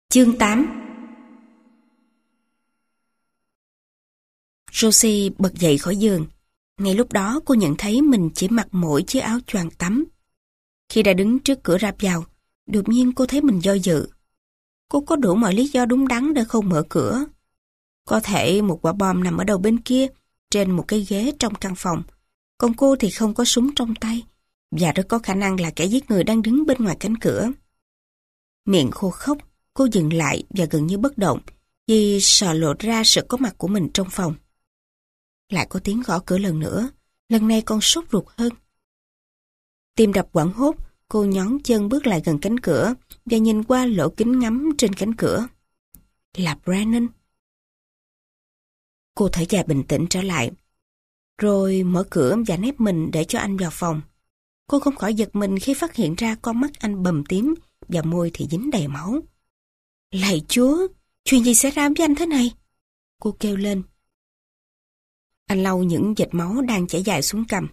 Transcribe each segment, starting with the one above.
Chương 8. Rosie bật dậy khỏi giường. Ngay lúc đó cô nhận thấy mình chỉ mặc mỗi chiếc áo choàng tắm. Khi đã đứng trước cửa rạp vào, đột nhiên cô thấy mình do dự. Cô có đủ mọi lý do đúng đắn để không mở cửa. Có thể một quả bom nằm ở đầu bên kia, trên một cái ghế trong căn phòng. Còn cô thì không có súng trong tay, và rất có khả năng là kẻ giết người đang đứng bên ngoài cánh cửa. Miệng khô khốc, cô dừng lại và gần như bất động vì sợ lộ ra sự có mặt của mình trong phòng. Lại có tiếng gõ cửa lần nữa, lần này còn sốt ruột hơn. Tim đập hoảng hốt, cô nhón chân bước lại gần cánh cửa và nhìn qua lỗ kính ngắm trên cánh cửa. Là Brennan. Cô thở dài bình tĩnh trở lại, rồi mở cửa và nép mình để cho anh vào phòng. Cô không khỏi giật mình khi phát hiện ra con mắt anh bầm tím và môi thì dính đầy máu. Lạy Chúa, chuyện gì xảy ra với anh thế này? Cô kêu lên. Anh lau những vệt máu đang chảy dài xuống cằm.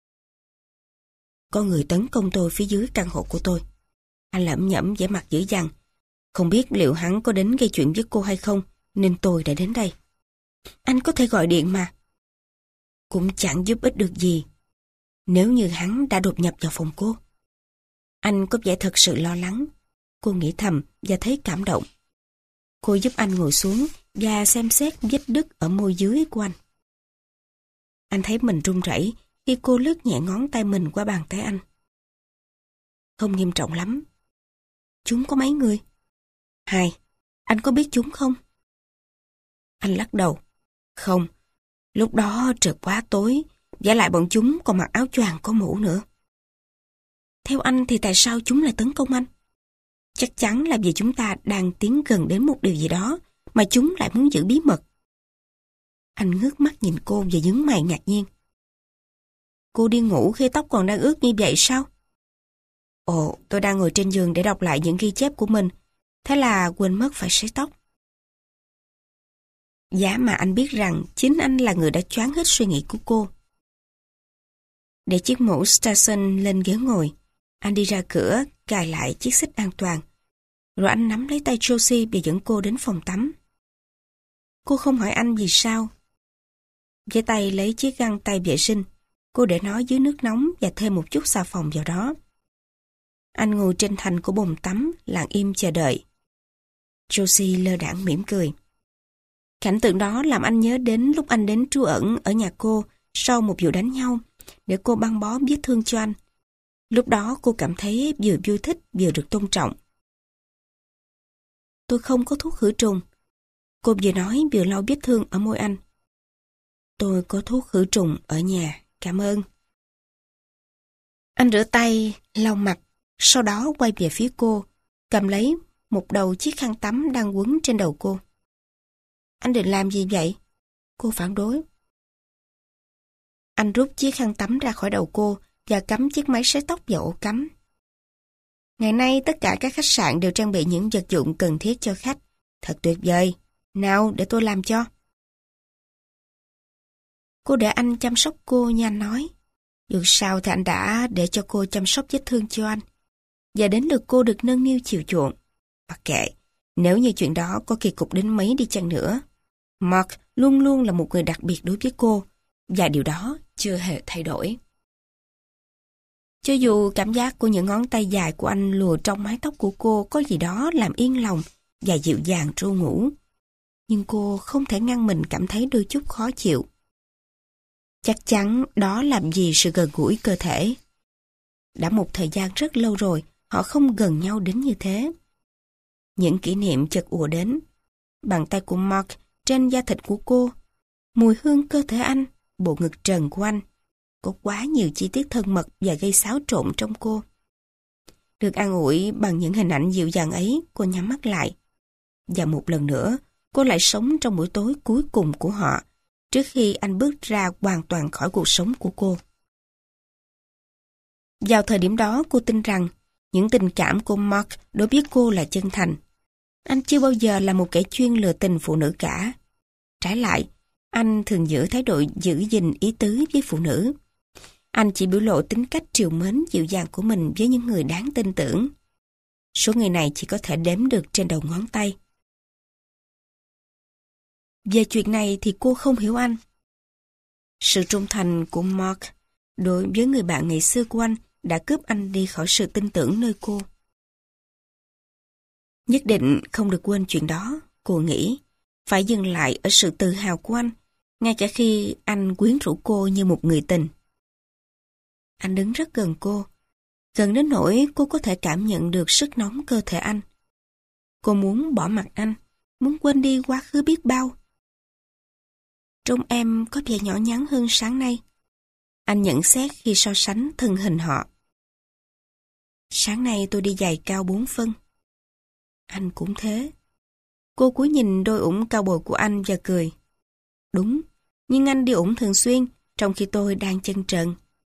Có người tấn công tôi phía dưới căn hộ của tôi. Anh lẩm nhẩm vẻ mặt dữ dằn. Không biết liệu hắn có đến gây chuyện với cô hay không, nên tôi đã đến đây. Anh có thể gọi điện mà. Cũng chẳng giúp ích được gì nếu như hắn đã đột nhập vào phòng cô. Anh có vẻ thật sự lo lắng. Cô nghĩ thầm và thấy cảm động. Cô giúp anh ngồi xuống và xem xét vết đứt ở môi dưới của anh. Anh thấy mình run rẩy khi cô lướt nhẹ ngón tay mình qua bàn tay anh. Không nghiêm trọng lắm. Chúng có mấy người? 2. Anh có biết chúng không? Anh lắc đầu. Không. Lúc đó trời quá tối, vả lại bọn chúng còn mặc áo choàng có mũ nữa. Theo anh thì tại sao chúng lại tấn công anh? Chắc chắn là vì chúng ta đang tiến gần đến một điều gì đó mà chúng lại muốn giữ bí mật. Anh ngước mắt nhìn cô và nhướng mày ngạc nhiên. Cô đi ngủ khi tóc còn đang ướt như vậy sao? Ồ, tôi đang ngồi trên giường để đọc lại những ghi chép của mình. Thế là quên mất phải sấy tóc. Giá mà anh biết rằng chính anh là người đã choáng hết suy nghĩ của cô. Để chiếc mũ Stetson lên ghế ngồi, anh đi ra cửa, cài lại chiếc xích an toàn. Rồi anh nắm lấy tay Josie và dẫn cô đến phòng tắm. Cô không hỏi anh vì sao. Với tay lấy chiếc găng tay vệ sinh, cô để nó dưới nước nóng và thêm một chút xà phòng vào đó. Anh ngồi trên thành của bồn tắm, lặng im chờ đợi. Josie lơ đãng mỉm cười. Cảnh tượng đó làm anh nhớ đến lúc anh đến trú ẩn ở nhà cô sau một vụ đánh nhau, để cô băng bó vết thương cho anh. Lúc đó cô cảm thấy vừa vui thích vừa được tôn trọng. Tôi không có thuốc khử trùng. Cô vừa nói vừa lau vết thương ở môi anh. Tôi có thuốc khử trùng ở nhà, cảm ơn. Anh rửa tay, lau mặt, sau đó quay về phía cô, cầm lấy một đầu chiếc khăn tắm đang quấn trên đầu cô. Anh định làm gì vậy? Cô phản đối. Anh rút chiếc khăn tắm ra khỏi đầu cô và cắm chiếc máy sấy tóc vào ổ cắm. Ngày nay tất cả các khách sạn đều trang bị những vật dụng cần thiết cho khách. Thật tuyệt vời. Nào, để tôi làm cho. Cô để anh chăm sóc cô như anh nói. Dù sao thì anh đã để cho cô chăm sóc vết thương cho anh. Và đến lượt cô được nâng niu chiều chuộng. Mặc kệ, nếu như chuyện đó có kỳ cục đến mấy đi chăng nữa. Mark luôn luôn là một người đặc biệt đối với cô. Và điều đó chưa hề thay đổi. Cho dù cảm giác của những ngón tay dài của anh lùa trong mái tóc của cô có gì đó làm yên lòng và dịu dàng ru ngủ. Nhưng cô không thể ngăn mình cảm thấy đôi chút khó chịu. Chắc chắn đó làm gì sự gần gũi cơ thể. Đã một thời gian rất lâu rồi, họ không gần nhau đến như thế. Những kỷ niệm chợt ùa đến. Bàn tay của Mark trên da thịt của cô, mùi hương cơ thể anh, bộ ngực trần của anh. Có quá nhiều chi tiết thân mật và gây xáo trộn trong cô. Được an ủi bằng những hình ảnh dịu dàng ấy, cô nhắm mắt lại. Và một lần nữa, cô lại sống trong buổi tối cuối cùng của họ, trước khi anh bước ra hoàn toàn khỏi cuộc sống của cô. Vào thời điểm đó, cô tin rằng những tình cảm của Mark đối với cô là chân thành. Anh chưa bao giờ là một kẻ chuyên lừa tình phụ nữ cả. Trái lại, anh thường giữ thái độ giữ gìn ý tứ với phụ nữ. Anh chỉ biểu lộ tính cách trìu mến dịu dàng của mình với những người đáng tin tưởng. Số người này chỉ có thể đếm được trên đầu ngón tay. Về chuyện này thì cô không hiểu anh. Sự trung thành của Mark đối với người bạn ngày xưa của anh đã cướp anh đi khỏi sự tin tưởng nơi cô. Nhất định không được quên chuyện đó, cô nghĩ. Phải dừng lại ở sự tự hào của anh, ngay cả khi anh quyến rũ cô như một người tình. Anh đứng rất gần cô, gần đến nỗi cô có thể cảm nhận được sức nóng cơ thể anh. Cô muốn bỏ mặc anh, muốn quên đi quá khứ biết bao. Trông em có vẻ nhỏ nhắn hơn sáng nay. Anh nhận xét khi so sánh thân hình họ. Sáng nay tôi đi giày cao 4 phân. Anh cũng thế. Cô cúi nhìn đôi ủng cao bồi của anh và cười. Đúng, nhưng anh đi ủng thường xuyên, trong khi tôi đang chân trần.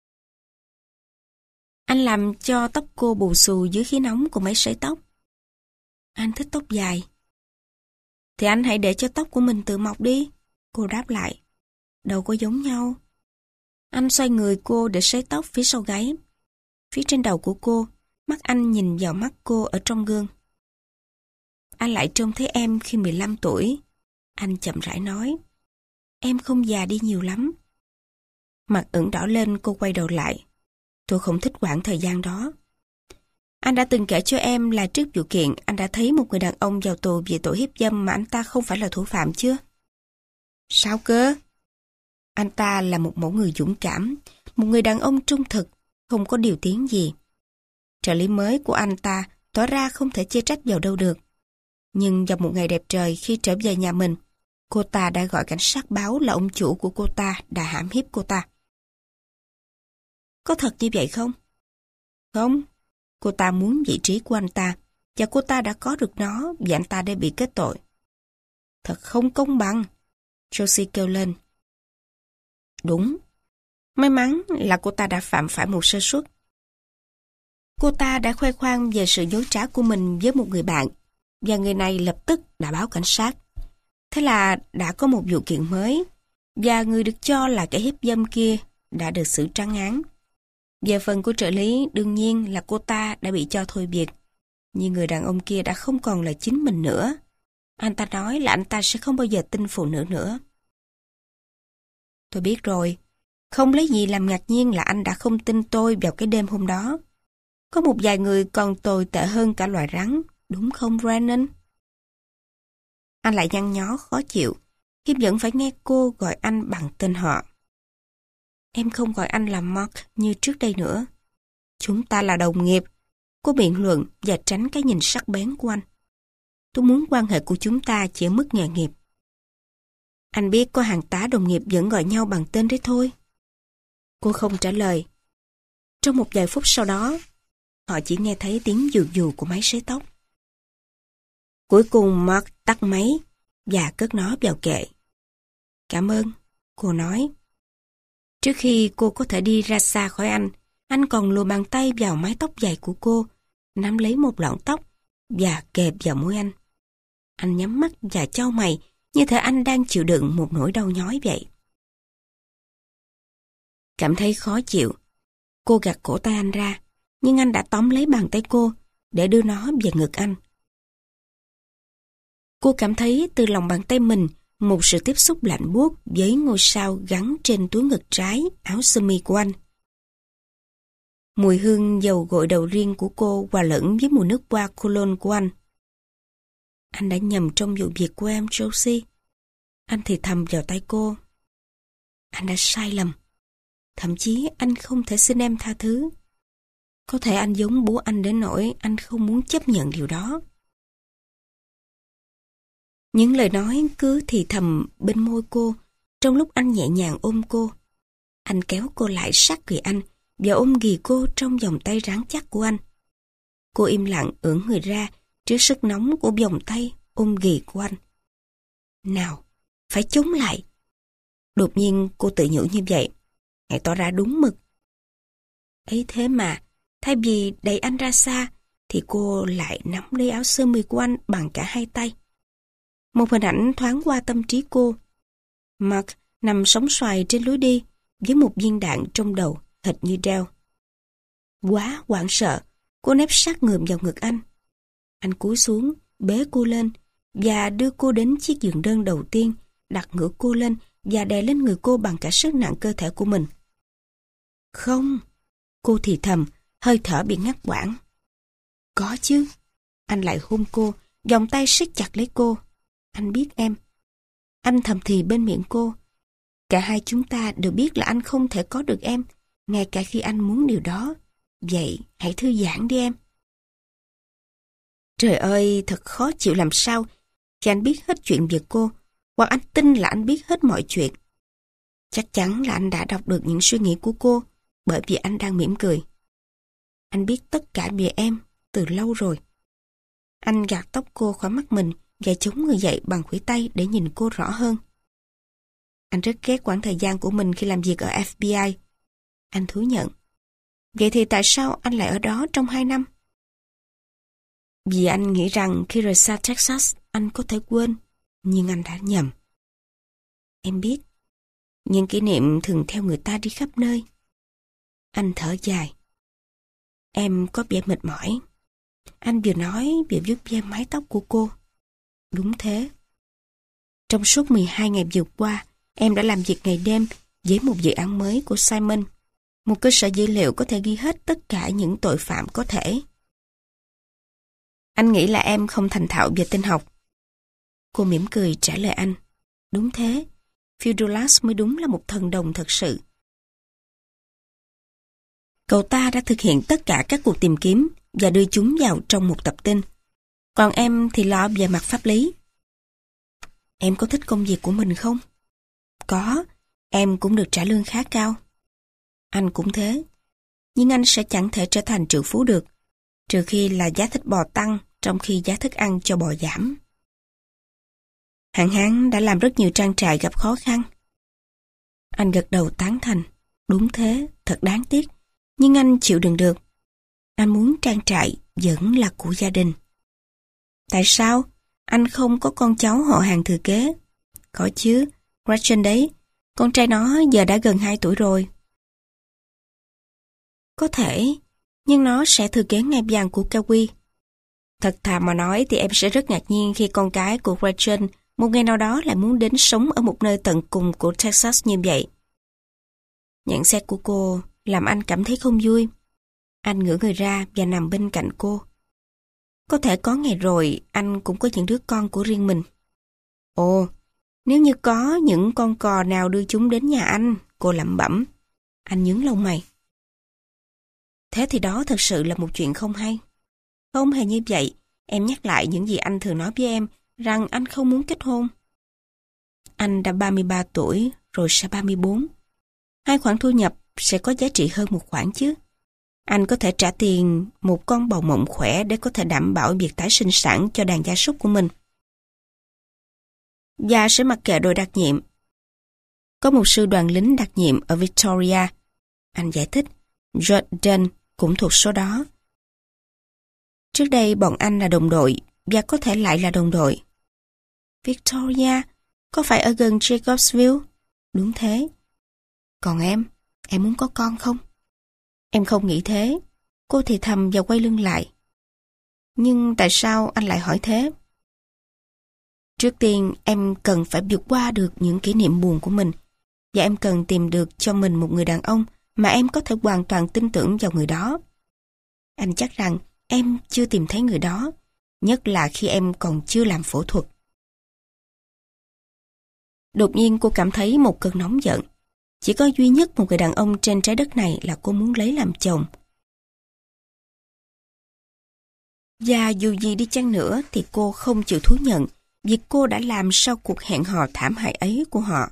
Anh làm cho tóc cô bù xù dưới khí nóng của máy sấy tóc. Anh thích tóc dài. Thì anh hãy để cho tóc của mình tự mọc đi. Cô đáp lại. Đâu có giống nhau. Anh xoay người cô để sấy tóc phía sau gáy. Phía trên đầu của cô, mắt anh nhìn vào mắt cô ở trong gương. Anh lại trông thấy em khi 15 tuổi. Anh chậm rãi nói. Em không già đi nhiều lắm. Mặt ửng đỏ lên, cô quay đầu lại. Tôi không thích quãng thời gian đó. Anh đã từng kể cho em là trước vụ kiện anh đã thấy một người đàn ông vào tù vì tội hiếp dâm mà anh ta không phải là thủ phạm chưa? Sao cơ? Anh ta là một mẫu người dũng cảm, một người đàn ông trung thực, không có điều tiếng gì. Trợ lý mới của anh ta tỏ ra không thể chê trách vào đâu được. Nhưng vào một ngày đẹp trời khi trở về nhà mình, cô ta đã gọi cảnh sát báo là ông chủ của cô ta đã hãm hiếp cô ta. Có thật như vậy không? Không. Cô ta muốn vị trí của anh ta, và cô ta đã có được nó vì anh ta đã bị kết tội. Thật không công bằng, Josie kêu lên. Đúng. May mắn là cô ta đã phạm phải một sơ suất. Cô ta đã khoe khoang về sự dối trá của mình với một người bạn, và người này lập tức đã báo cảnh sát. Thế là đã có một vụ kiện mới, và người được cho là kẻ hiếp dâm kia đã được xử trắng án. Về phần của trợ lý, đương nhiên là cô ta đã bị cho thôi việc. Nhưng người đàn ông kia đã không còn là chính mình nữa. Anh ta nói là anh ta sẽ không bao giờ tin phụ nữ nữa. Tôi biết rồi. Không lấy gì làm ngạc nhiên là anh đã không tin tôi vào cái đêm hôm đó. Có một vài người còn tồi tệ hơn cả loài rắn, đúng không Brennan? Anh lại nhăn nhó khó chịu, khi vẫn phải nghe cô gọi anh bằng tên họ. Em không gọi anh là Mark như trước đây nữa. Chúng ta là đồng nghiệp. Cô biện luận và tránh cái nhìn sắc bén của anh. Tôi muốn quan hệ của chúng ta chỉ ở mức nghề nghiệp. Anh biết có hàng tá đồng nghiệp vẫn gọi nhau bằng tên đấy thôi. Cô không trả lời. Trong một vài phút sau đó, họ chỉ nghe thấy tiếng dù dù của máy sấy tóc. Cuối cùng Mark tắt máy và cất nó vào kệ. Cảm ơn, cô nói. Trước khi cô có thể đi ra xa khỏi anh còn lùa bàn tay vào mái tóc dài của cô, nắm lấy một lọn tóc và kề vào môi anh. Anh nhắm mắt và chau mày như thể anh đang chịu đựng một nỗi đau nhói vậy. Cảm thấy khó chịu, cô gạt cổ tay anh ra, nhưng anh đã tóm lấy bàn tay cô để đưa nó về ngực anh. Cô cảm thấy từ lòng bàn tay mình một sự tiếp xúc lạnh buốt với ngôi sao gắn trên túi ngực trái áo sơ mi của anh. Mùi hương dầu gội đầu riêng của cô hòa lẫn với mùi nước hoa cologne của anh. Anh đã nhầm trong vụ việc của em, Josie. Anh thì thầm vào tay cô. Anh đã sai lầm. Thậm chí anh không thể xin em tha thứ. Có thể anh giống bố anh đến nỗi anh không muốn chấp nhận điều đó. Những lời nói cứ thì thầm bên môi cô, trong lúc anh nhẹ nhàng ôm cô. Anh kéo cô lại sát người anh và ôm ghì cô trong vòng tay rắn chắc của anh. Cô im lặng ưỡn người ra trước sức nóng của vòng tay ôm ghì của anh. Nào, phải chống lại. Đột nhiên cô tự nhủ như vậy. Hãy tỏ ra đúng mực. Ấy thế mà, thay vì đẩy anh ra xa, thì cô lại nắm lấy áo sơ mi của anh bằng cả hai tay. Một hình ảnh thoáng qua tâm trí cô. Mark nằm sóng xoài trên lối đi, với một viên đạn trong đầu, hệt như đeo. Quá hoảng sợ, cô nép sát người vào ngực anh. Anh cúi xuống, bế cô lên và đưa cô đến chiếc giường đơn đầu tiên, đặt ngửa cô lên và đè lên người cô bằng cả sức nặng cơ thể của mình. Không, cô thì thầm, hơi thở bị ngắt quãng. Có chứ. Anh lại hôn cô, vòng tay siết chặt lấy cô. Anh biết em. Anh thầm thì bên miệng cô. Cả hai chúng ta đều biết là anh không thể có được em, ngay cả khi anh muốn điều đó. Vậy, hãy thư giãn đi em. Trời ơi, thật khó chịu làm sao khi anh biết hết chuyện về cô, hoặc anh tin là anh biết hết mọi chuyện. Chắc chắn là anh đã đọc được những suy nghĩ của cô, bởi vì anh đang mỉm cười. Anh biết tất cả về em từ lâu rồi. Anh gạt tóc cô khỏi mắt mình và chống người dậy bằng khuỷu tay để nhìn cô rõ hơn. Anh rất ghét quãng thời gian của mình khi làm việc ở FBI. Anh thú nhận. Vậy thì tại sao anh lại ở đó trong 2 năm? Vì anh nghĩ rằng khi rời xa Texas, anh có thể quên, nhưng anh đã nhầm. Em biết, những kỷ niệm thường theo người ta đi khắp nơi. Anh thở dài. Em có vẻ mệt mỏi. Anh vừa nói vừa vuốt ve mái tóc của cô. Đúng thế. Trong suốt 12 ngày vừa qua, em đã làm việc ngày đêm với một dự án mới của Simon, một cơ sở dữ liệu có thể ghi hết tất cả những tội phạm có thể. Anh nghĩ là em không thành thạo về tin học. Cô mỉm cười trả lời anh. Đúng thế, Fiudolas mới đúng là một thần đồng thật sự. Cậu ta đã thực hiện tất cả các cuộc tìm kiếm và đưa chúng vào trong một tập tin. Còn em thì lo về mặt pháp lý. Em có thích công việc của mình không? Có, em cũng được trả lương khá cao. Anh cũng thế. Nhưng anh sẽ chẳng thể trở thành triệu phú được, trừ khi là giá thịt bò tăng trong khi giá thức ăn cho bò giảm. Hạn hán đã làm rất nhiều trang trại gặp khó khăn. Anh gật đầu tán thành. Đúng thế, thật đáng tiếc. Nhưng anh chịu đựng được. Anh muốn trang trại vẫn là của gia đình. Tại sao? Anh không có con cháu họ hàng thừa kế. Có chứ, Gretchen đấy. Con trai nó giờ đã gần 2 tuổi rồi. Có thể, nhưng nó sẽ thừa kế ngai vàng của Kawi. Thật thà mà nói thì em sẽ rất ngạc nhiên khi con cái của Gretchen một ngày nào đó lại muốn đến sống ở một nơi tận cùng của Texas như vậy. Nhận xét của cô làm anh cảm thấy không vui. Anh ngửa người ra và nằm bên cạnh cô. Có thể có ngày rồi anh cũng có những đứa con của riêng mình. Ồ, nếu như có những con cò nào đưa chúng đến nhà anh, cô lẩm bẩm. Anh nhướng lông mày. Thế thì đó thật sự là một chuyện không hay. Không hề như vậy, em nhắc lại những gì anh thường nói với em, rằng anh không muốn kết hôn. Anh đã 33 tuổi, rồi sẽ 34. 2 khoản thu nhập sẽ có giá trị hơn một khoản chứ. Anh có thể trả tiền một con bầu mộng khỏe để có thể đảm bảo việc tái sinh sản cho đàn gia súc của mình. Và sẽ mặc kệ đội đặc nhiệm. Có một sư đoàn lính đặc nhiệm ở Victoria. Anh giải thích, Jordan cũng thuộc số đó. Trước đây bọn anh là đồng đội và có thể lại là đồng đội. Victoria, có phải ở gần Jacobsville? Đúng thế. Còn em muốn có con không? Em không nghĩ thế. Cô thì thầm và quay lưng lại. Nhưng tại sao anh lại hỏi thế? Trước tiên em cần phải vượt qua được những kỷ niệm buồn của mình, và em cần tìm được cho mình một người đàn ông mà em có thể hoàn toàn tin tưởng vào người đó. Anh chắc rằng em chưa tìm thấy người đó, nhất là khi em còn chưa làm phẫu thuật. Đột nhiên cô cảm thấy một cơn nóng giận. Chỉ có duy nhất một người đàn ông trên trái đất này là cô muốn lấy làm chồng. Và dù gì đi chăng nữa thì cô không chịu thú nhận việc cô đã làm sau cuộc hẹn hò thảm hại ấy của họ.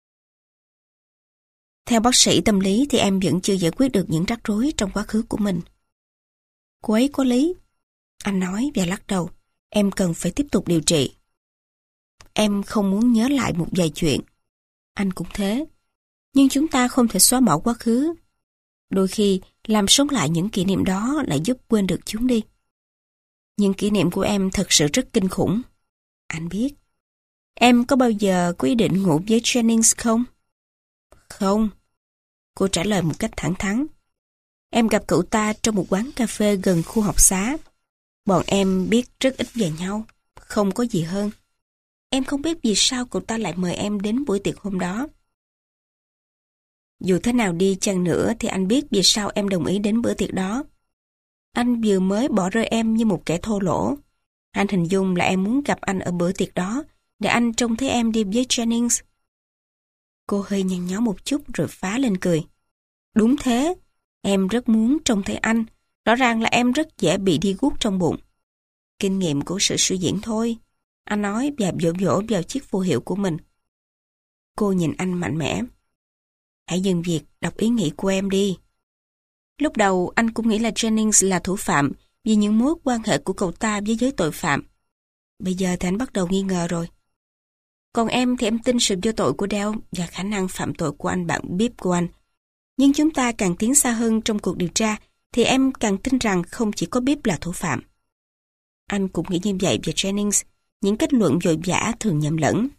Theo bác sĩ tâm lý thì em vẫn chưa giải quyết được những rắc rối trong quá khứ của mình. Cô ấy có lý. Anh nói và lắc đầu. Em cần phải tiếp tục điều trị. Em không muốn nhớ lại một vài chuyện. Anh cũng thế. Nhưng chúng ta không thể xóa bỏ quá khứ. Đôi khi, làm sống lại những kỷ niệm đó lại giúp quên được chúng đi. Những kỷ niệm của em thật sự rất kinh khủng. Anh biết. Em có bao giờ có ý định ngủ với Jennings không? Không. Cô trả lời một cách thẳng thắn. Em gặp cậu ta trong một quán cà phê gần khu học xá. Bọn em biết rất ít về nhau, không có gì hơn. Em không biết vì sao cậu ta lại mời em đến buổi tiệc hôm đó. Dù thế nào đi chăng nữa thì anh biết vì sao em đồng ý đến bữa tiệc đó. Anh vừa mới bỏ rơi em như một kẻ thô lỗ. Anh hình dung là em muốn gặp anh ở bữa tiệc đó, để anh trông thấy em đi với Jennings. Cô hơi nhăn nhó một chút rồi phá lên cười. Đúng thế, em rất muốn trông thấy anh. Rõ ràng là em rất dễ bị đi guốc trong bụng. Kinh nghiệm của sự suy diễn thôi. Anh nói và vỗ vỗ vào chiếc phù hiệu của mình. Cô nhìn anh mạnh mẽ. Hãy dừng việc đọc ý nghĩ của em đi. Lúc đầu anh cũng nghĩ là Jennings là thủ phạm vì những mối quan hệ của cậu ta với giới tội phạm. Bây giờ thì anh bắt đầu nghi ngờ rồi. Còn em thì em tin sự vô tội của Dale và khả năng phạm tội của anh bạn Bibb của anh. Nhưng chúng ta càng tiến xa hơn trong cuộc điều tra thì em càng tin rằng không chỉ có Bibb là thủ phạm. Anh cũng nghĩ như vậy về Jennings. Những kết luận vội vã thường nhầm lẫn.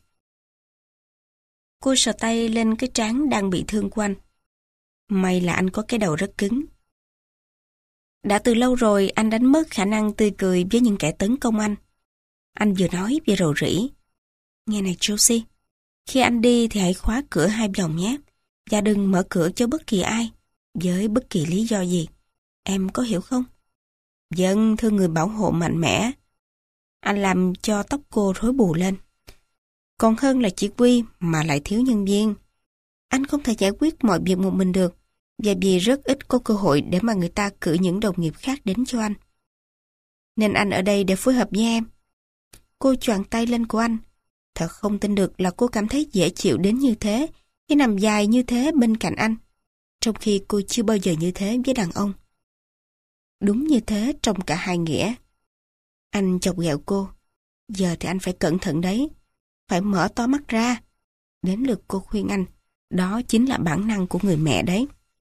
Cô sờ tay lên cái trán đang bị thương của anh. May là anh có cái đầu rất cứng. Đã từ lâu rồi anh đánh mất khả năng tươi cười với những kẻ tấn công anh. Anh vừa nói vừa rầu rĩ. Nghe này Josie, khi anh đi thì hãy khóa cửa 2 vòng nhé. Và đừng mở cửa cho bất kỳ ai, với bất kỳ lý do gì. Em có hiểu không? Vâng, thưa người bảo hộ mạnh mẽ. Anh làm cho tóc cô rối bù lên. Còn hơn là chỉ huy mà lại thiếu nhân viên. Anh không thể giải quyết mọi việc một mình được, và vì rất ít có cơ hội để mà người ta cử những đồng nghiệp khác đến cho anh. Nên anh ở đây để phối hợp với em. Cô choàng tay lên của anh. Thật không tin được là cô cảm thấy dễ chịu đến như thế khi nằm dài như thế bên cạnh anh, trong khi cô chưa bao giờ như thế với đàn ông. Đúng như thế trong cả hai nghĩa. Anh chọc ghẹo cô. Giờ thì anh phải cẩn thận đấy. Phải mở to mắt ra. Đến lượt cô khuyên anh. Đó chính là bản năng của người mẹ đấy.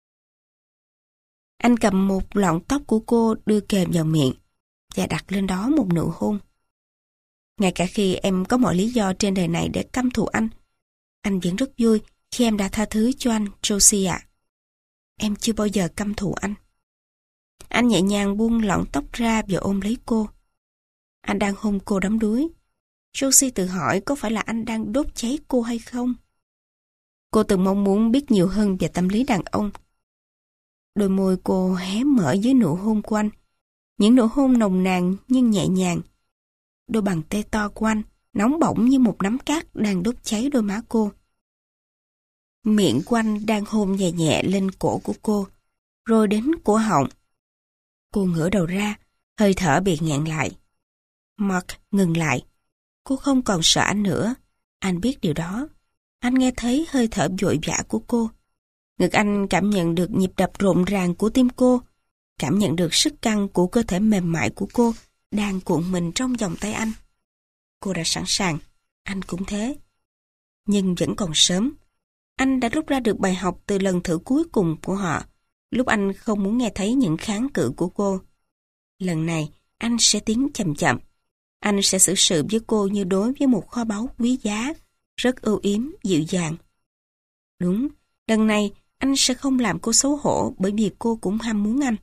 Anh cầm một lọn tóc của cô đưa kề vào miệng và đặt lên đó một nụ hôn. Ngay cả khi em có mọi lý do trên đời này để căm thù anh vẫn rất vui khi em đã tha thứ cho anh, Josie ạ. Em chưa bao giờ căm thù anh. Anh nhẹ nhàng buông lọn tóc ra và ôm lấy cô. Anh đang hôn cô đắm đuối. Josie tự hỏi có phải là anh đang đốt cháy cô hay không? Cô từng mong muốn biết nhiều hơn về tâm lý đàn ông. Đôi môi cô hé mở dưới nụ hôn của anh. Những nụ hôn nồng nàn nhưng nhẹ nhàng. Đôi bàn tay to của anh nóng bỏng như một nắm cát đang đốt cháy đôi má cô. Miệng của anh đang hôn nhẹ nhẹ lên cổ của cô, rồi đến cổ họng. Cô ngửa đầu ra, hơi thở bị nghẹn lại. Mark ngừng lại. Cô không còn sợ anh nữa. Anh biết điều đó. Anh nghe thấy hơi thở vội vã của cô. Ngực anh cảm nhận được nhịp đập rộn ràng của tim cô, cảm nhận được sức căng của cơ thể mềm mại của cô đang cuộn mình trong vòng tay anh. Cô đã sẵn sàng, anh cũng thế. Nhưng vẫn còn sớm. Anh đã rút ra được bài học từ lần thử cuối cùng của họ, lúc anh không muốn nghe thấy những kháng cự của cô. Lần này, anh sẽ tiến chậm chậm. Anh sẽ xử sự với cô như đối với một kho báu quý giá, rất ưu yếm, dịu dàng. Đúng, lần này anh sẽ không làm cô xấu hổ bởi vì cô cũng ham muốn anh.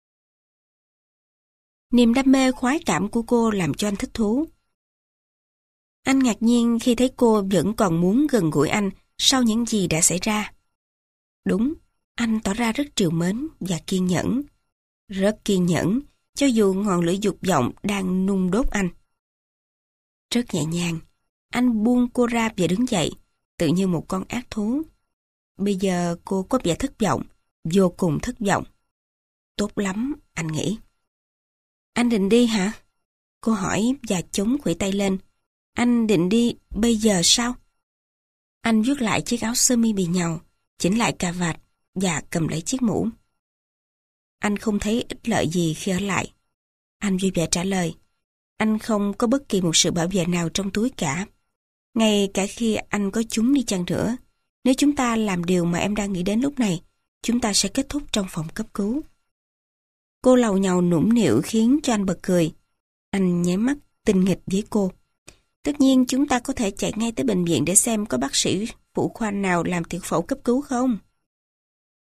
Niềm đam mê khoái cảm của cô làm cho anh thích thú. Anh ngạc nhiên khi thấy cô vẫn còn muốn gần gũi anh sau những gì đã xảy ra. Đúng, anh tỏ ra rất trìu mến và kiên nhẫn. Rất kiên nhẫn, cho dù ngọn lửa dục vọng đang nung đốt anh. Rất nhẹ nhàng, anh buông cô ra và đứng dậy, tự như một con ác thú. Bây giờ cô có vẻ thất vọng, vô cùng thất vọng. Tốt lắm, anh nghĩ. Anh định đi hả? Cô hỏi và chống khuỷu tay lên. Anh định đi bây giờ sao? Anh vuốt lại chiếc áo sơ mi bị nhàu, chỉnh lại cà vạt và cầm lấy chiếc mũ. Anh không thấy ích lợi gì khi ở lại. Anh vui vẻ trả lời. Anh không có bất kỳ một sự bảo vệ nào trong túi cả. Ngay cả khi anh có chúng đi chăng nữa, nếu chúng ta làm điều mà em đang nghĩ đến lúc này, chúng ta sẽ kết thúc trong phòng cấp cứu. Cô lầu nhầu nũng nịu khiến cho anh bật cười. Anh nháy mắt tinh nghịch với cô. Tất nhiên chúng ta có thể chạy ngay tới bệnh viện để xem có bác sĩ phụ khoa nào làm tiểu phẫu cấp cứu không.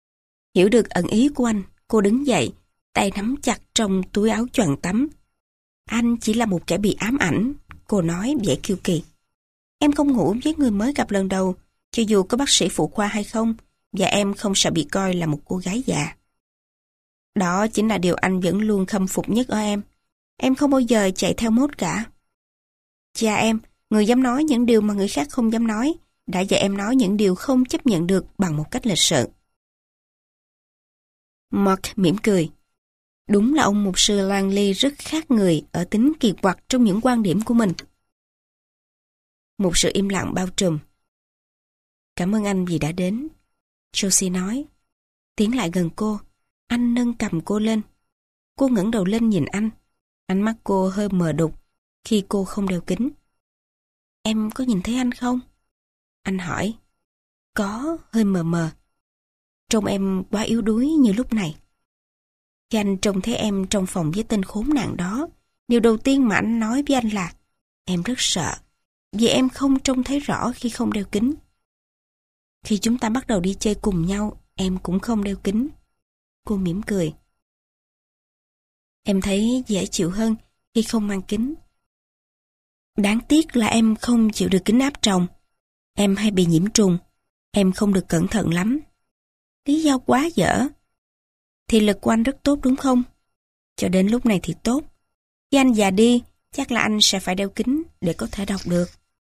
Hiểu được ẩn ý của anh, cô đứng dậy, tay nắm chặt trong túi áo choàng tắm. Anh chỉ là một kẻ bị ám ảnh, cô nói vẻ kiêu kỳ. Em không ngủ với người mới gặp lần đầu, cho dù có bác sĩ phụ khoa hay không, và em không sợ bị coi là một cô gái già. Đó chính là điều anh vẫn luôn khâm phục nhất ở em. Em không bao giờ chạy theo mốt cả. Cha em, người dám nói những điều mà người khác không dám nói, đã dạy em nói những điều không chấp nhận được bằng một cách lịch sự. Mark mỉm cười. Đúng là ông mục sư Langley rất khác người ở tính kỳ quặc trong những quan điểm của mình. Một sự im lặng bao trùm. Cảm ơn anh vì đã đến, Josie nói. Tiến lại gần cô, anh nâng cầm cô lên. Cô ngẩng đầu lên nhìn anh. Ánh mắt cô hơi mờ đục khi cô không đeo kính. Em có nhìn thấy anh không? Anh hỏi. Có, hơi mờ mờ. Trông em quá yếu đuối như lúc này. Khi anh trông thấy em trong phòng với tên khốn nạn đó, điều đầu tiên mà anh nói với anh là em rất sợ, vì em không trông thấy rõ khi không đeo kính. Khi chúng ta bắt đầu đi chơi cùng nhau, em cũng không đeo kính. Cô mỉm cười. Em thấy dễ chịu hơn khi không mang kính. Đáng tiếc là em không chịu được kính áp tròng. Em hay bị nhiễm trùng. Em không được cẩn thận lắm. Lý do quá dở. Thị lực của anh rất tốt đúng không? Cho đến lúc này thì tốt. Khi anh già đi, chắc là anh sẽ phải đeo kính để có thể đọc được.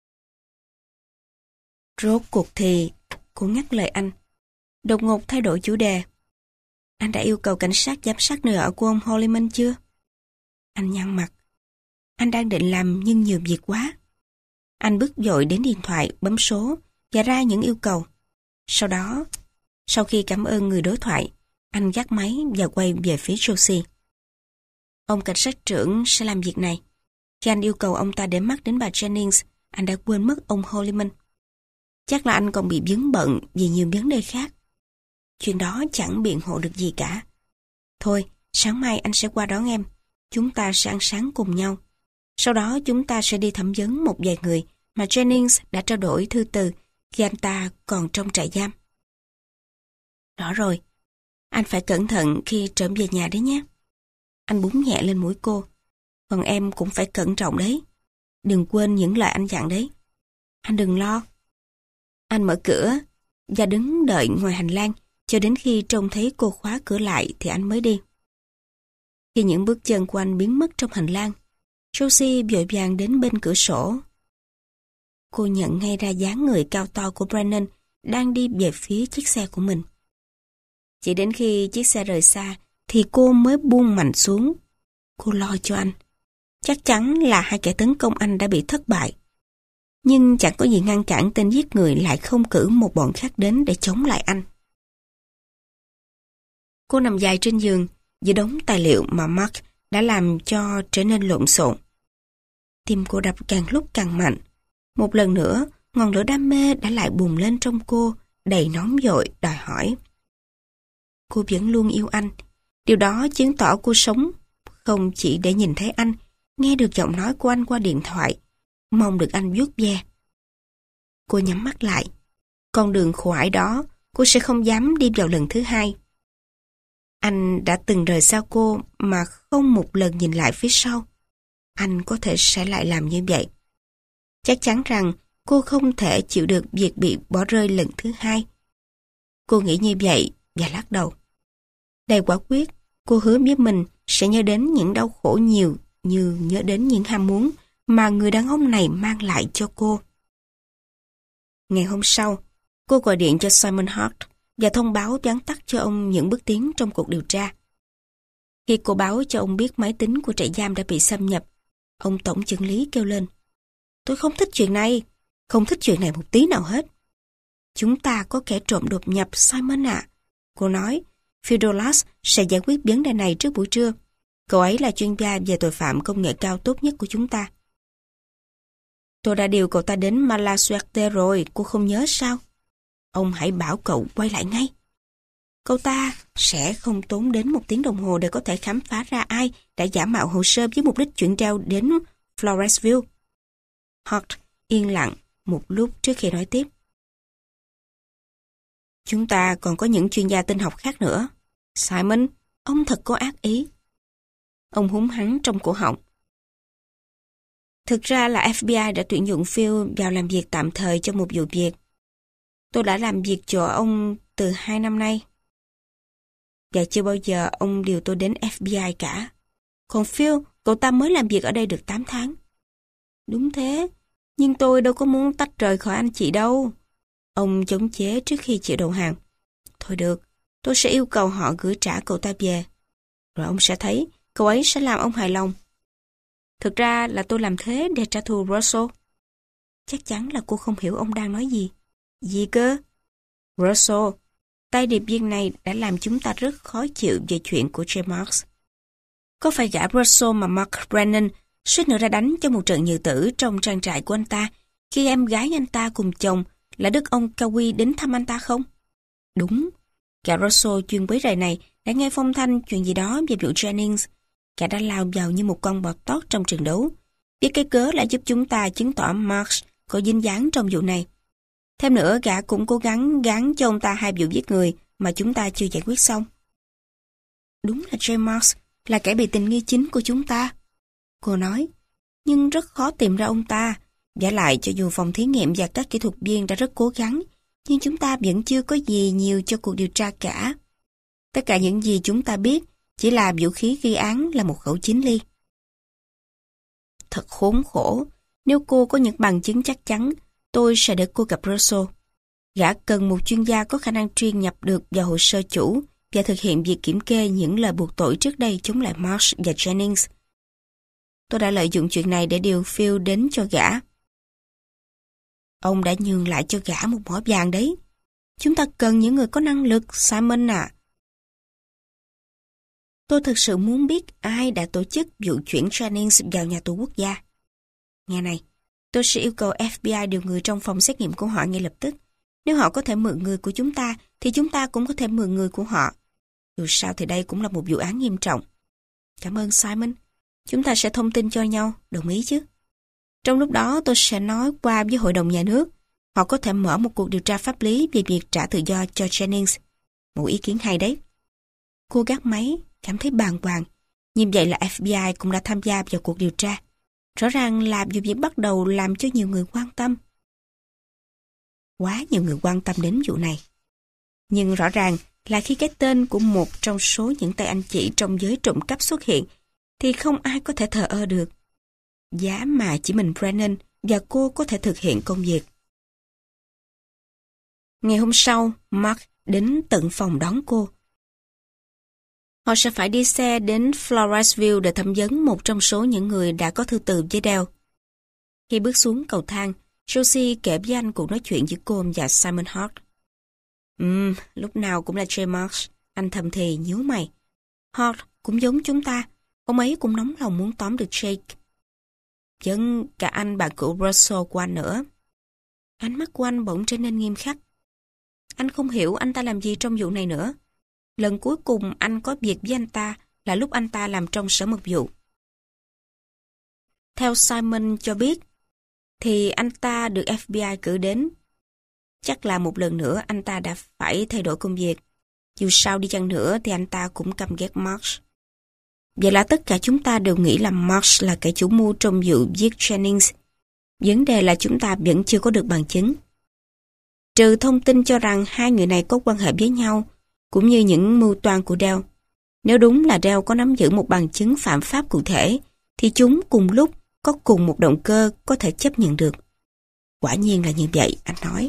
Rốt cuộc thì, cô ngắt lời anh. Đột ngột thay đổi chủ đề. Anh đã yêu cầu cảnh sát giám sát nơi ở của ông Holliman chưa? Anh nhăn mặt. Anh đang định làm nhưng nhiều việc quá. Anh bước vội đến điện thoại, bấm số và ra những yêu cầu. Sau đó, sau khi cảm ơn người đối thoại, anh gác máy và quay về phía Josie. Ông cảnh sát trưởng sẽ làm việc này. Khi anh yêu cầu ông ta để mắt đến bà Jennings, anh đã quên mất ông Holliman. Chắc là anh còn bị vướng bận vì nhiều vấn đề khác. Chuyện đó chẳng biện hộ được gì cả. Thôi, sáng mai anh sẽ qua đón em. Chúng ta sẽ ăn sáng cùng nhau. Sau đó chúng ta sẽ đi thẩm vấn một vài người mà Jennings đã trao đổi thư từ khi anh ta còn trong trại giam. Rõ rồi. Anh phải cẩn thận khi trở về nhà đấy nhé. Anh búng nhẹ lên mũi cô. Còn em cũng phải cẩn trọng đấy. Đừng quên những lời anh dặn đấy. Anh đừng lo. Anh mở cửa và đứng đợi ngoài hành lang cho đến khi trông thấy cô khóa cửa lại thì anh mới đi. Khi những bước chân của anh biến mất trong hành lang, Josie vội vàng đến bên cửa sổ. Cô nhận ngay ra dáng người cao to của Brennan đang đi về phía chiếc xe của mình. Chỉ đến khi chiếc xe rời xa thì cô mới buông mạnh xuống. Cô lo cho anh. Chắc chắn là hai kẻ tấn công anh đã bị thất bại. Nhưng chẳng có gì ngăn cản tên giết người lại không cử một bọn khác đến để chống lại anh. Cô nằm dài trên giường giữa đống tài liệu mà Mark đã làm cho trở nên lộn xộn. Tim cô đập càng lúc càng mạnh. Một lần nữa, ngọn lửa đam mê đã lại bùng lên trong cô, đầy nóng vội, đòi hỏi. Cô vẫn luôn yêu anh. Điều đó chứng tỏ cô sống không chỉ để nhìn thấy anh, nghe được giọng nói của anh qua điện thoại, mong được anh vuốt ve. Cô nhắm mắt lại. Con đường khổ ải đó, cô sẽ không dám đi vào lần thứ hai. Anh đã từng rời xa cô mà không một lần nhìn lại phía sau. Anh có thể sẽ lại làm như vậy. Chắc chắn rằng cô không thể chịu được việc bị bỏ rơi lần thứ hai. Cô nghĩ như vậy và lắc đầu. Đầy quả quyết, cô hứa với mình sẽ nhớ đến những đau khổ nhiều như nhớ đến những ham muốn mà người đàn ông này mang lại cho cô. Ngày hôm sau, cô gọi điện cho Simon Hart và thông báo vắn tắt cho ông những bước tiến trong cuộc điều tra. Khi cô báo cho ông biết máy tính của trại giam đã bị xâm nhập, ông tổng chưởng lý kêu lên. Tôi không thích chuyện này, không thích chuyện này một tí nào hết. Chúng ta có kẻ trộm đột nhập, Simon ạ. Cô nói, Fidolas sẽ giải quyết vấn đề này trước buổi trưa. Cậu ấy là chuyên gia về tội phạm công nghệ cao tốt nhất của chúng ta. Tôi đã điều cậu ta đến Malasuerte rồi, cô không nhớ sao? Ông hãy bảo cậu quay lại ngay. Cậu ta sẽ không tốn đến 1 tiếng đồng hồ để có thể khám phá ra ai đã giả mạo hồ sơ với mục đích chuyển giao đến Floresville. Hart yên lặng một lúc trước khi nói tiếp. Chúng ta còn có những chuyên gia tinh học khác nữa. Simon, ông thật có ác ý. Ông húng hắng trong cổ họng. Thực ra là FBI đã tuyển dụng Phil vào làm việc tạm thời cho một vụ việc. Tôi đã làm việc chỗ ông từ 2 năm nay. Và chưa bao giờ ông điều tôi đến FBI cả. Còn Phil, cậu ta mới làm việc ở đây được 8 tháng. Đúng thế, nhưng tôi đâu có muốn tách rời khỏi anh chị đâu. Ông chống chế trước khi chịu đầu hàng. Thôi được, tôi sẽ yêu cầu họ gửi trả cậu ta về. Rồi ông sẽ thấy, cậu ấy sẽ làm ông hài lòng. Thực ra là tôi làm thế để trả thù Russell. Chắc chắn là cô không hiểu ông đang nói gì. Gì cơ? Russell, tay điệp viên này đã làm chúng ta rất khó chịu về chuyện của J. Marks. Có phải gã Russell mà Mark Brennan suýt nữa ra đánh cho một trận nhừ tử trong trang trại của anh ta khi em gái anh ta cùng chồng là đức ông Cowie đến thăm anh ta không? Đúng. Gã Russell chuyên quấy rầy này đã nghe phong thanh chuyện gì đó về vụ Jennings. Gã đã lao vào như một con bò tót trong trận đấu. Biết cái cớ là giúp chúng ta chứng tỏ Marks có dính dáng trong vụ này. Thêm nữa, gã cũng cố gắng gán cho ông ta 2 vụ giết người mà chúng ta chưa giải quyết xong. Đúng là J. Marks là kẻ bị tình nghi chính của chúng ta. Cô nói, nhưng rất khó tìm ra ông ta. Vả lại cho dù phòng thí nghiệm và các kỹ thuật viên đã rất cố gắng, nhưng chúng ta vẫn chưa có gì nhiều cho cuộc điều tra cả. Tất cả những gì chúng ta biết chỉ là vũ khí gây án là một khẩu 9 ly. Thật khốn khổ. Nếu cô có những bằng chứng chắc chắn, tôi sẽ để cô gặp Russell. Gã cần một chuyên gia có khả năng truy nhập được vào hồ sơ chủ và thực hiện việc kiểm kê những lời buộc tội trước đây chống lại Marsh và Jennings. Tôi đã lợi dụng chuyện này để điều Phil đến cho gã. Ông đã nhường lại cho gã một mỏ vàng đấy. Chúng ta cần những người có năng lực, Simon à. Tôi thực sự muốn biết ai đã tổ chức vụ chuyển Jennings vào nhà tù quốc gia. Nghe này, tôi sẽ yêu cầu FBI điều người trong phòng xét nghiệm của họ ngay lập tức. Nếu họ có thể mượn người của chúng ta, thì chúng ta cũng có thể mượn người của họ. Dù sao thì đây cũng là một vụ án nghiêm trọng. Cảm ơn Simon. Chúng ta sẽ thông tin cho nhau, đồng ý chứ? Trong lúc đó tôi sẽ nói qua với Hội đồng Nhà nước. Họ có thể mở một cuộc điều tra pháp lý về việc trả tự do cho Jennings. Một ý kiến hay đấy. Cô gác máy, cảm thấy bàng hoàng. Như vậy là FBI cũng đã tham gia vào cuộc điều tra. Rõ ràng là vụ việc bắt đầu làm cho nhiều người quan tâm. Quá nhiều người quan tâm đến vụ này. Nhưng rõ ràng là khi cái tên của một trong số những tay anh chị trong giới trộm cắp xuất hiện, thì không ai có thể thờ ơ được. Giá mà chỉ mình Brennan và cô có thể thực hiện công việc. Ngày hôm sau, Mark đến tận phòng đón cô. Họ sẽ phải đi xe đến Floresville để thẩm vấn một trong số những người đã có thư từ với Dale. Khi bước xuống cầu thang, Josie kể với anh cuộc nói chuyện giữa cô và Simon Hart. Lúc nào cũng là J. Marks, anh thầm thì nhíu mày. Hart cũng giống chúng ta, ông ấy cũng nóng lòng muốn tóm được Jake. Vẫn cả anh bạn cũ Russell của anh nữa. Ánh mắt của anh bỗng trở nên nghiêm khắc. Anh không hiểu anh ta làm gì trong vụ này nữa. Lần cuối cùng anh có việc với anh ta là lúc anh ta làm trong sở mật vụ. Theo Simon cho biết, thì anh ta được FBI cử đến. Chắc là một lần nữa anh ta đã phải thay đổi công việc. Dù sao đi chăng nữa thì anh ta cũng căm ghét Marsh. Vậy là tất cả chúng ta đều nghĩ là Marsh là kẻ chủ mưu trong vụ giết Jennings. Vấn đề là chúng ta vẫn chưa có được bằng chứng. Trừ thông tin cho rằng hai người này có quan hệ với nhau, cũng như những mưu toan của Dale. Nếu đúng là Dale có nắm giữ một bằng chứng phạm pháp cụ thể, thì chúng cùng lúc có cùng một động cơ có thể chấp nhận được. Quả nhiên là như vậy, anh nói.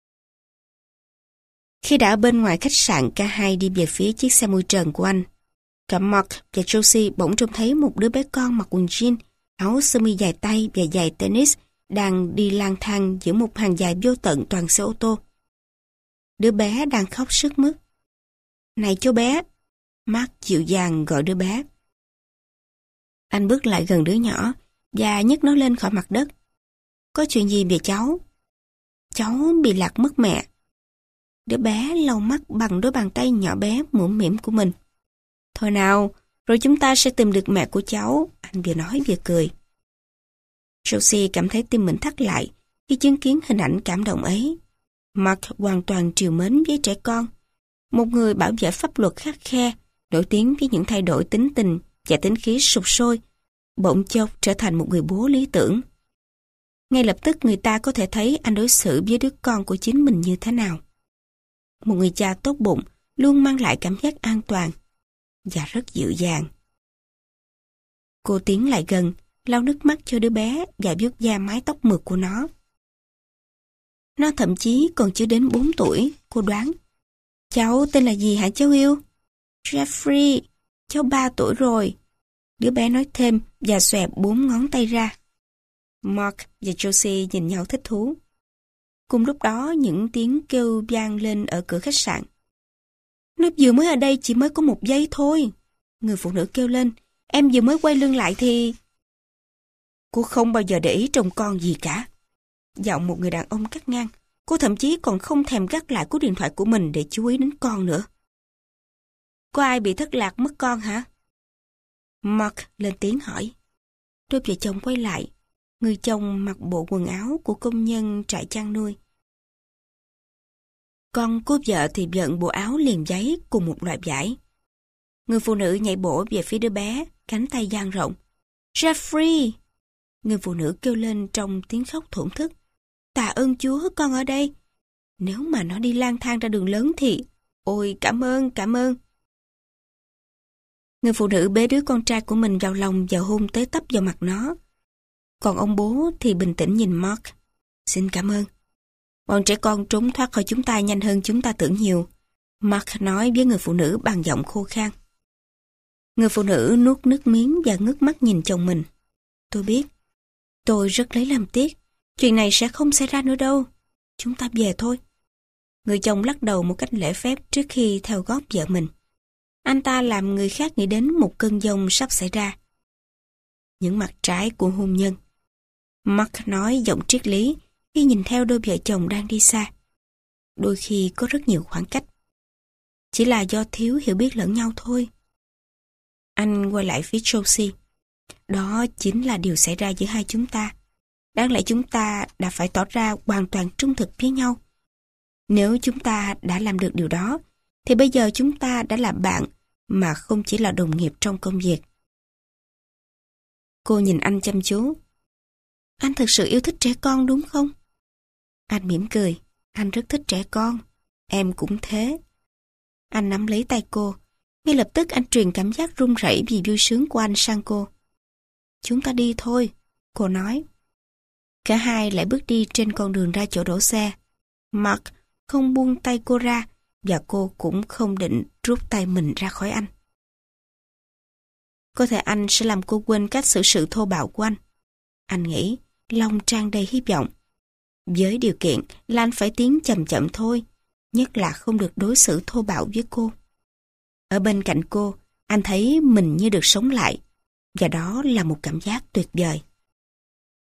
Khi đã ở bên ngoài khách sạn, cả hai đi về phía chiếc xe mui trần của anh. Cả Mark và Josie bỗng trông thấy một đứa bé con mặc quần jean, áo sơ mi dài tay và giày tennis đang đi lang thang giữa một hàng dài vô tận toàn xe ô tô. Đứa bé đang khóc sướt mướt. Này cháu bé, Mark dịu dàng gọi đứa bé. Anh bước lại gần đứa nhỏ và nhấc nó lên khỏi mặt đất. Có chuyện gì về cháu? Cháu bị lạc mất mẹ. Đứa bé lau mắt bằng đôi bàn tay nhỏ bé mũm mĩm của mình. Thôi nào, rồi chúng ta sẽ tìm được mẹ của cháu, anh vừa nói vừa cười. Josie cảm thấy tim mình thắt lại khi chứng kiến hình ảnh cảm động ấy. Mark hoàn toàn trìu mến với trẻ con. Một người bảo vệ pháp luật khắt khe, nổi tiếng với những thay đổi tính tình và tính khí sục sôi, bỗng chốc trở thành một người bố lý tưởng. Ngay lập tức người ta có thể thấy anh đối xử với đứa con của chính mình như thế nào. Một người cha tốt bụng luôn mang lại cảm giác an toàn và rất dịu dàng. Cô tiến lại gần, lau nước mắt cho đứa bé và vuốt da mái tóc mượt của nó. Nó thậm chí còn chưa đến 4 tuổi, cô đoán. Cháu tên là gì hả cháu yêu? Jeffrey, cháu 3 tuổi rồi. Đứa bé nói thêm và xòe 4 ngón tay ra. Mark và Josie nhìn nhau thích thú. Cùng lúc đó những tiếng kêu vang lên ở cửa khách sạn. Nó vừa mới ở đây chỉ mới có 1 giây thôi. Người phụ nữ kêu lên. Em vừa mới quay lưng lại thì... Cô không bao giờ để ý trông con gì cả. Giọng một người đàn ông cắt ngang. Cô thậm chí còn không thèm gác lại cú điện thoại của mình để chú ý đến con nữa. Có ai bị thất lạc mất con hả? Mark lên tiếng hỏi. Đôi vợ chồng quay lại. Người chồng mặc bộ quần áo của công nhân trại chăn nuôi. Con cô vợ thì bận bộ áo liền giấy cùng một loại vải. Người phụ nữ nhảy bổ về phía đứa bé, cánh tay dang rộng. Jeffrey! Người phụ nữ kêu lên trong tiếng khóc thổn thức. Tạ ơn Chúa, con ở đây. Nếu mà nó đi lang thang ra đường lớn thì... Ôi, cảm ơn, cảm ơn. Người phụ nữ bế đứa con trai của mình vào lòng và hôn tới tấp vào mặt nó. Còn ông bố thì bình tĩnh nhìn Mark. Xin cảm ơn. Bọn trẻ con trốn thoát khỏi chúng ta nhanh hơn chúng ta tưởng nhiều. Mark nói với người phụ nữ bằng giọng khô khan. Người phụ nữ nuốt nước miếng và ngước mắt nhìn chồng mình. Tôi biết. Tôi rất lấy làm tiếc. Chuyện này sẽ không xảy ra nữa đâu. Chúng ta về thôi. Người chồng lắc đầu một cách lễ phép trước khi theo gót vợ mình. Anh ta làm người khác nghĩ đến một cơn giông sắp xảy ra. Những mặt trái của hôn nhân. Mark nói giọng triết lý khi nhìn theo đôi vợ chồng đang đi xa. Đôi khi có rất nhiều khoảng cách. Chỉ là do thiếu hiểu biết lẫn nhau thôi. Anh quay lại phía Josie. Đó chính là điều xảy ra giữa hai chúng ta. Đáng lẽ chúng ta đã phải tỏ ra hoàn toàn trung thực với nhau. Nếu chúng ta đã làm được điều đó, thì bây giờ chúng ta đã là bạn mà không chỉ là đồng nghiệp trong công việc. Cô nhìn anh chăm chú. Anh thực sự yêu thích trẻ con đúng không? Anh mỉm cười. Anh rất thích trẻ con. Em cũng thế. Anh nắm lấy tay cô. Ngay lập tức anh truyền cảm giác run rẩy vì vui sướng của anh sang cô. Chúng ta đi thôi, cô nói. Cả hai lại bước đi trên con đường ra chỗ đổ xe. Mark không buông tay cô ra và cô cũng không định rút tay mình ra khỏi anh. Có thể anh sẽ làm cô quên cách xử sự thô bạo của anh. Anh nghĩ, lòng tràn đầy hy vọng. Với điều kiện là anh phải tiến chậm chậm thôi, nhất là không được đối xử thô bạo với cô. Ở bên cạnh cô, anh thấy mình như được sống lại, và đó là một cảm giác tuyệt vời.